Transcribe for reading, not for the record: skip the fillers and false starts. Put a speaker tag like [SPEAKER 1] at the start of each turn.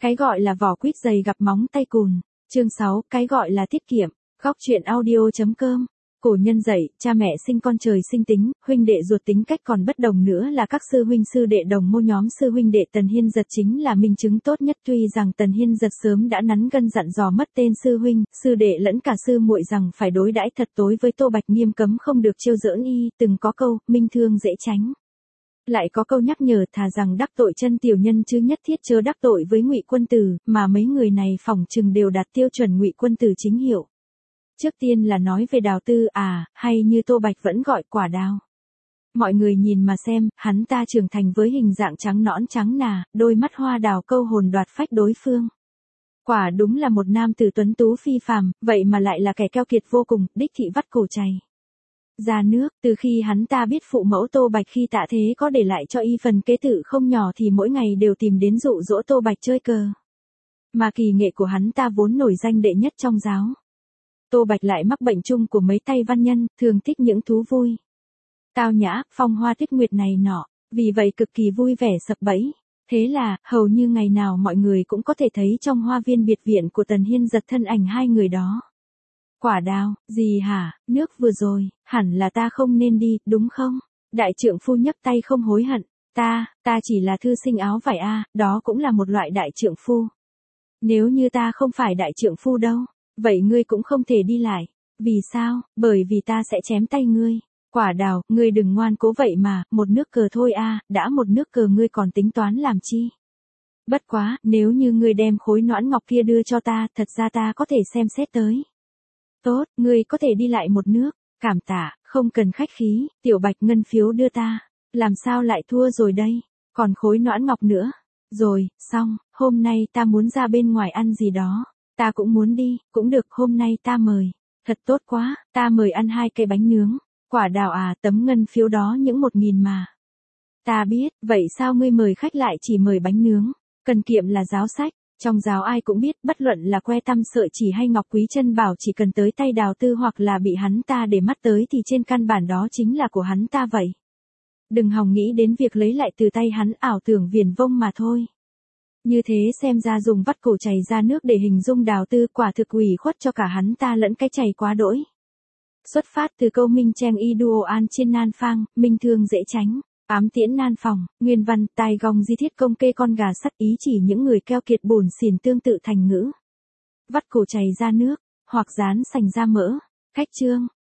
[SPEAKER 1] Cái gọi là vỏ quýt dày gặp móng tay cùn. Chương 6, cái gọi là tiết kiệm. Góc truyện audio.com. Cổ nhân dạy, cha mẹ sinh con trời sinh tính, huynh đệ ruột tính cách còn bất đồng nữa là các sư huynh sư đệ đồng mô. Nhóm sư huynh đệ Tần Hiên Giật chính là minh chứng tốt nhất. Tuy rằng Tần Hiên Giật sớm đã nắn gân dặn dò mất tên sư huynh, sư đệ lẫn cả sư muội rằng phải đối đãi thật tối với Tô Bạch, nghiêm cấm không được trêu giỡn y. Từng có câu, minh thương dễ tránh. Lại có câu nhắc nhở, thà rằng đắc tội chân tiểu nhân chứ nhất thiết chớ đắc tội với Ngụy Quân Tử, mà mấy người này phỏng chừng đều đạt tiêu chuẩn Ngụy Quân Tử chính hiệu. Trước tiên là nói về Đào Tư hay như Tô Bạch vẫn gọi Quả Đào. Mọi người nhìn mà xem, hắn ta trưởng thành với hình dạng trắng nõn trắng nà, đôi mắt hoa đào câu hồn đoạt phách đối phương. Quả đúng là một nam tử tuấn tú phi phàm, vậy mà lại là kẻ keo kiệt vô cùng, đích thị vắt cổ chày ra nước. Từ khi hắn ta biết phụ mẫu Tô Bạch khi tạ thế có để lại cho y phần kế tự không nhỏ thì mỗi ngày đều tìm đến dụ dỗ Tô Bạch chơi cờ. Mà kỳ nghệ của hắn ta vốn nổi danh đệ nhất trong giáo. Tô Bạch lại mắc bệnh chung của mấy tay văn nhân, thường thích những thú vui tao nhã, phong hoa tuyết nguyệt này nọ, vì vậy cực kỳ vui vẻ sập bẫy. Thế là, hầu như ngày nào mọi người cũng có thể thấy trong hoa viên biệt viện của Tần Hiên Giật thân ảnh hai người đó. Quả Đào, gì hả, nước vừa rồi, hẳn là ta không nên đi, đúng không? Đại trượng phu nhấc tay không hối hận, ta chỉ là thư sinh áo vải đó cũng là một loại đại trượng phu. Nếu như ta không phải đại trượng phu đâu, vậy ngươi cũng không thể đi lại. Vì sao? Bởi vì ta sẽ chém tay ngươi. Quả Đào, ngươi đừng ngoan cố vậy mà, một nước cờ thôi đã một nước cờ ngươi còn tính toán làm chi? Bất quá, nếu như ngươi đem khối nõn ngọc kia đưa cho ta, thật ra ta có thể xem xét tới. Tốt, ngươi có thể đi lại một nước, cảm tạ, không cần khách khí, Tiểu Bạch ngân phiếu đưa ta. Làm sao lại thua rồi đây? Còn khối nõn ngọc nữa. Rồi, xong, hôm nay ta muốn ra bên ngoài ăn gì đó. Ta cũng muốn đi, cũng được, hôm nay ta mời. Thật tốt quá, ta mời ăn 2 cây bánh nướng. Quả Đào tấm ngân phiếu đó những 1.000 mà. Ta biết, vậy sao ngươi mời khách lại chỉ mời bánh nướng? Cần kiệm là giáo sách. Trong giáo ai cũng biết, bất luận là que tăm sợi chỉ hay ngọc quý chân bảo, chỉ cần tới tay Đào Tư hoặc là bị hắn ta để mắt tới thì trên căn bản đó chính là của hắn ta vậy. Đừng hòng nghĩ đến việc lấy lại từ tay hắn, ảo tưởng viển vông mà thôi. Như thế xem ra dùng vắt cổ chày ra nước để hình dung Đào Tư quả thực ủy khuất cho cả hắn ta lẫn cái chày quá đỗi. Xuất phát từ câu minh trang y duo an trên nan phang, minh thương dễ tránh. Ám tiễn nan phòng, nguyên văn, tai gong di thiết công kê con gà sắt, ý chỉ những người keo kiệt bủn xỉn tương tự thành ngữ. Vắt cổ chày ra nước, hoặc dán sành ra mỡ. Khách chương.